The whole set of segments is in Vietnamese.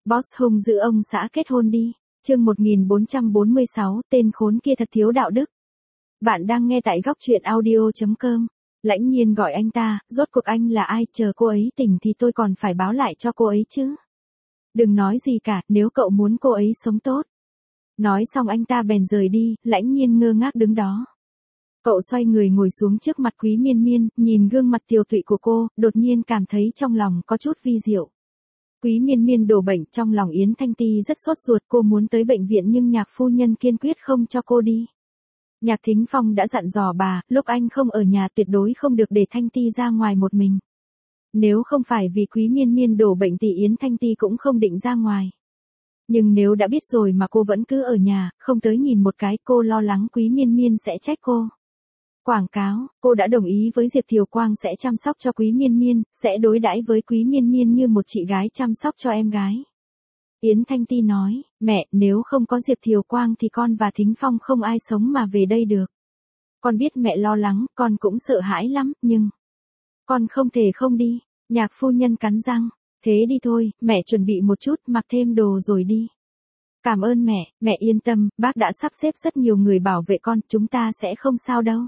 Boss hung giữ ông xã kết hôn đi. Chương 1446, tên khốn kia thật thiếu đạo đức. Bạn đang nghe tại góc truyện audio.com. Lãnh Nhiên gọi anh ta, rốt cuộc anh là ai, chờ cô ấy tỉnh thì tôi còn phải báo lại cho cô ấy chứ. Đừng nói gì cả, nếu cậu muốn cô ấy sống tốt. Nói xong anh ta bèn rời đi, Lãnh Nhiên ngơ ngác đứng đó. Cậu xoay người ngồi xuống trước mặt Quý Miên Miên, nhìn gương mặt tiều tụy của cô, đột nhiên cảm thấy trong lòng có chút vi diệu. Quý Miên Miên đổ bệnh, trong lòng Yến Thanh Ti rất sốt ruột, cô muốn tới bệnh viện nhưng Nhạc phu nhân kiên quyết không cho cô đi. Nhạc Thính Phong đã dặn dò bà, lúc anh không ở nhà tuyệt đối không được để Thanh Ti ra ngoài một mình. Nếu không phải vì Quý Miên Miên đổ bệnh thì Yến Thanh Ti cũng không định ra ngoài. Nhưng nếu đã biết rồi mà cô vẫn cứ ở nhà, không tới nhìn một cái, cô lo lắng Quý Miên Miên sẽ trách cô. Quảng cáo, cô đã đồng ý với Diệp Thiều Quang sẽ chăm sóc cho Quý Miên Miên, sẽ đối đãi với Quý Miên Miên như một chị gái chăm sóc cho em gái. Yến Thanh Ti nói, mẹ, nếu không có Diệp Thiều Quang thì con và Thính Phong không ai sống mà về đây được. Con biết mẹ lo lắng, con cũng sợ hãi lắm, nhưng con không thể không đi. Nhạc phu nhân cắn răng, thế đi thôi, mẹ chuẩn bị một chút, mặc thêm đồ rồi đi. Cảm ơn mẹ yên tâm, bác đã sắp xếp rất nhiều người bảo vệ con, chúng ta sẽ không sao đâu.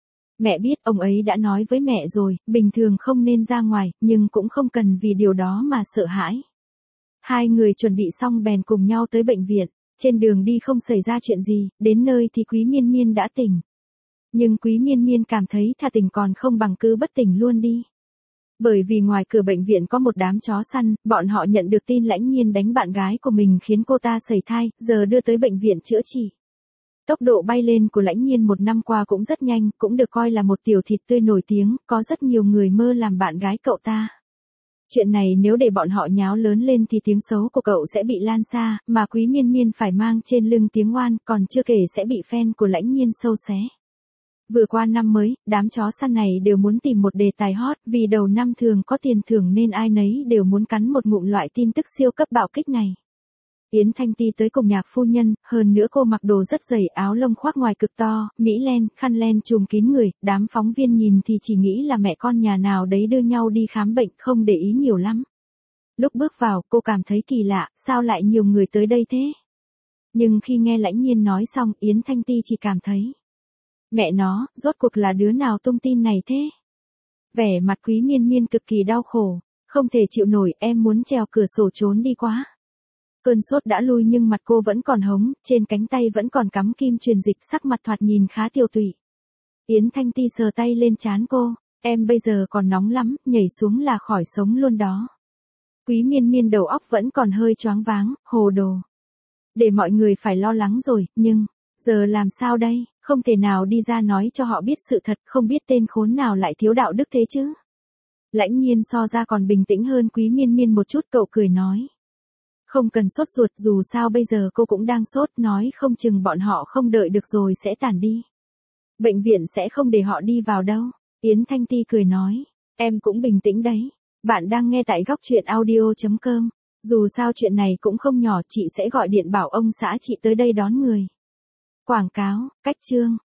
Mẹ biết ông ấy đã nói với mẹ rồi, bình thường không nên ra ngoài, nhưng cũng không cần vì điều đó mà sợ hãi. Hai người chuẩn bị xong bèn cùng nhau tới bệnh viện, trên đường đi không xảy ra chuyện gì, đến nơi thì Quý Miên Miên đã tỉnh. Nhưng Quý Miên Miên cảm thấy thà tỉnh còn không bằng cứ bất tỉnh luôn đi. Bởi vì ngoài cửa bệnh viện có một đám chó săn, bọn họ nhận được tin Lãnh Nhiên đánh bạn gái của mình khiến cô ta sẩy thai, giờ đưa tới bệnh viện chữa trị. Tốc độ bay lên của Lãnh Nhiên một năm qua cũng rất nhanh, cũng được coi là một tiểu thịt tươi nổi tiếng, có rất nhiều người mơ làm bạn gái cậu ta. Chuyện này nếu để bọn họ nháo lớn lên thì tiếng xấu của cậu sẽ bị lan xa, mà Quý Miên Miên phải mang trên lưng tiếng oan, còn chưa kể sẽ bị fan của Lãnh Nhiên sâu xé. Vừa qua năm mới, đám chó săn này đều muốn tìm một đề tài hot, vì đầu năm thường có tiền thưởng nên ai nấy đều muốn cắn một ngụm loại tin tức siêu cấp bạo kích này. Yến Thanh Ti tới cùng Nhạc phu nhân, hơn nữa cô mặc đồ rất dày, áo lông khoác ngoài cực to, mỹ len, khăn len trùm kín người, đám phóng viên nhìn thì chỉ nghĩ là mẹ con nhà nào đấy đưa nhau đi khám bệnh, không để ý nhiều lắm. Lúc bước vào, cô cảm thấy kỳ lạ, sao lại nhiều người tới đây thế? Nhưng khi nghe Lãnh Nhiên nói xong, Yến Thanh Ti chỉ cảm thấy, mẹ nó, rốt cuộc là đứa nào tung tin này thế? Vẻ mặt Quý Miên Miên cực kỳ đau khổ, không thể chịu nổi, em muốn trèo cửa sổ trốn đi quá. Cơn sốt đã lui nhưng mặt cô vẫn còn hống, trên cánh tay vẫn còn cắm kim truyền dịch, sắc mặt thoạt nhìn khá tiều tụy. Yến Thanh Ti sờ tay lên trán cô, em bây giờ còn nóng lắm, nhảy xuống là khỏi sống luôn đó. Quý Miên Miên đầu óc vẫn còn hơi choáng váng, hồ đồ. Để mọi người phải lo lắng rồi, nhưng giờ làm sao đây, không thể nào đi ra nói cho họ biết sự thật, không biết tên khốn nào lại thiếu đạo đức thế chứ. Lãnh Nhiên so ra còn bình tĩnh hơn Quý Miên Miên một chút, cậu cười nói. Không cần sốt ruột, dù sao bây giờ cô cũng đang sốt, nói không chừng bọn họ không đợi được rồi sẽ tản đi. Bệnh viện sẽ không để họ đi vào đâu. Yến Thanh Ti cười nói, em cũng bình tĩnh đấy. Bạn đang nghe tại góc truyện audio.com. Dù sao chuyện này cũng không nhỏ, chị sẽ gọi điện bảo ông xã chị tới đây đón người. Quảng cáo, cách chương.